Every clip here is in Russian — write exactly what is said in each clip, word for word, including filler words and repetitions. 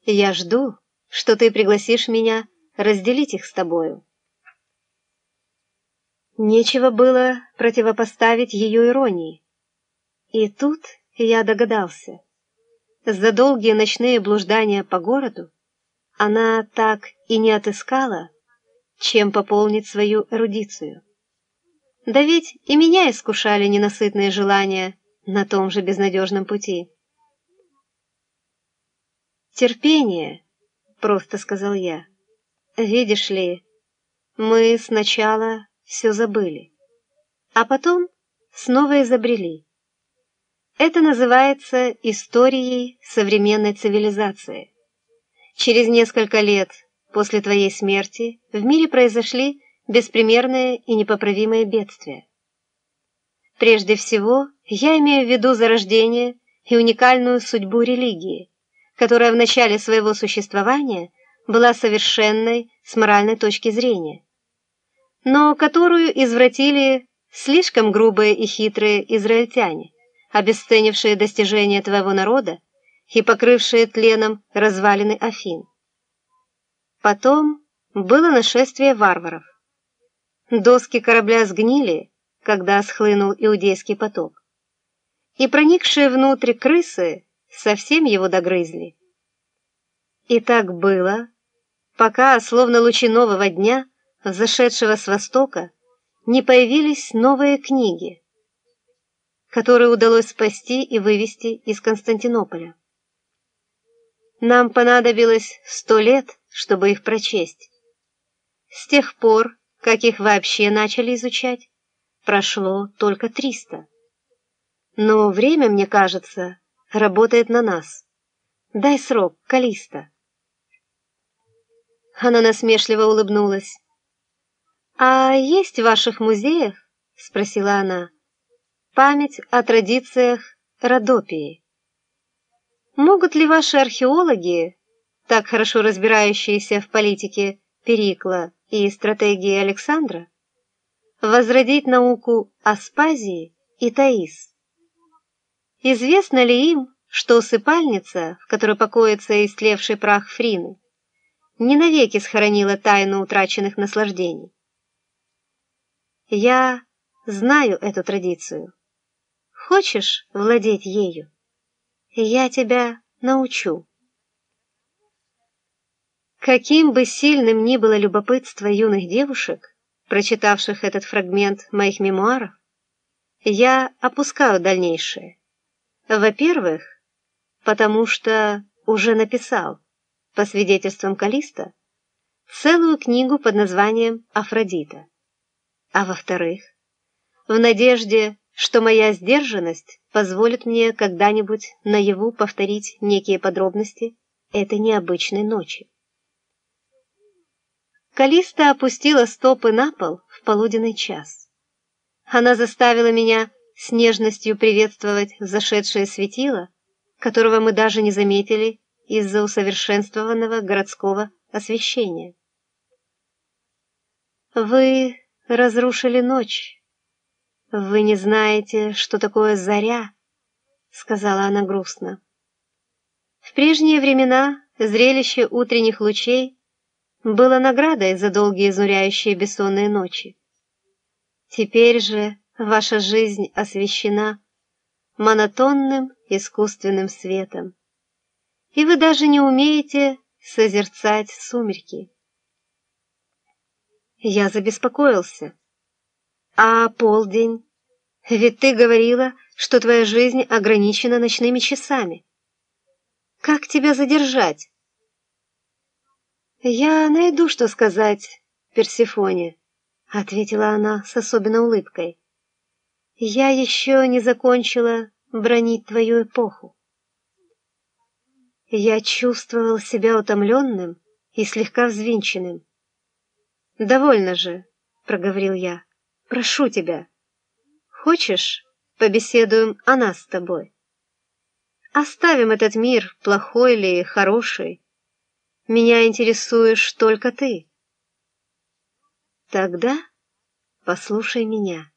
Я жду, что ты пригласишь меня разделить их с тобою». Нечего было противопоставить ее иронии. И тут я догадался. За долгие ночные блуждания по городу она так и не отыскала, чем пополнить свою эрудицию. Да ведь и меня искушали ненасытные желания на том же безнадежном пути. «Терпение», — просто сказал я. «Видишь ли, мы сначала все забыли, а потом снова изобрели. Это называется историей современной цивилизации. Через несколько лет после твоей смерти в мире произошли беспримерные и непоправимые бедствия. Прежде всего, я имею в виду зарождение и уникальную судьбу религии, которая в начале своего существования была совершенной с моральной точки зрения, но которую извратили слишком грубые и хитрые израильтяне, обесценившие достижения твоего народа и покрывшие тленом развалины Афин. Потом было нашествие варваров. Доски корабля сгнили, когда схлынул иудейский поток, и проникшие внутрь крысы совсем его догрызли. И так было, пока, словно лучи нового дня, взошедшего с востока, не появились новые книги, которые удалось спасти и вывести из Константинополя. Нам понадобилось сто лет, чтобы их прочесть. С тех пор, как их вообще начали изучать, прошло только триста. Но время, мне кажется, работает на нас. Дай срок, Калиста. Она насмешливо улыбнулась. «А есть в ваших музеях, — спросила она, — память о традициях Родопии? Могут ли ваши археологи, так хорошо разбирающиеся в политике Перикла и стратегии Александра, возродить науку Аспазии и Таис? Известно ли им, что усыпальница, в которой покоится истлевший прах Фрины, не навеки схоронила тайну утраченных наслаждений? Я знаю эту традицию. Хочешь владеть ею? Я тебя научу». Каким бы сильным ни было любопытство юных девушек, прочитавших этот фрагмент моих мемуаров, я опускаю дальнейшее. Во-первых, потому что уже написал, по свидетельствам Калиста, целую книгу под названием «Афродита». А во-вторых, в надежде, что моя сдержанность позволит мне когда-нибудь наяву повторить некие подробности этой необычной ночи. Калиста опустила стопы на пол в полуденный час. Она заставила меня с нежностью приветствовать взошедшее светило, которого мы даже не заметили из-за усовершенствованного городского освещения. «Вы разрушили ночь. Вы не знаете, что такое заря», — сказала она грустно. «В прежние времена зрелище утренних лучей было наградой за долгие изнуряющие бессонные ночи. Теперь же ваша жизнь освещена монотонным искусственным светом, и вы даже не умеете созерцать сумерки». Я забеспокоился. «А полдень? Ведь ты говорила, что твоя жизнь ограничена ночными часами. Как тебя задержать?» «Я найду, что сказать Персефоне», — ответила она с особенной улыбкой. «Я еще не закончила бранить твою эпоху». Я чувствовал себя утомленным и слегка взвинченным. «Довольно же», — проговорил я, — «прошу тебя. Хочешь, побеседуем о нас с тобой? Оставим этот мир, плохой или хороший. Меня интересуешь только ты». «Тогда послушай меня.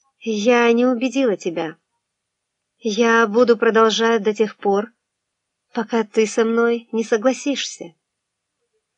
Я не убедила тебя. Я буду продолжать до тех пор, пока ты со мной не согласишься.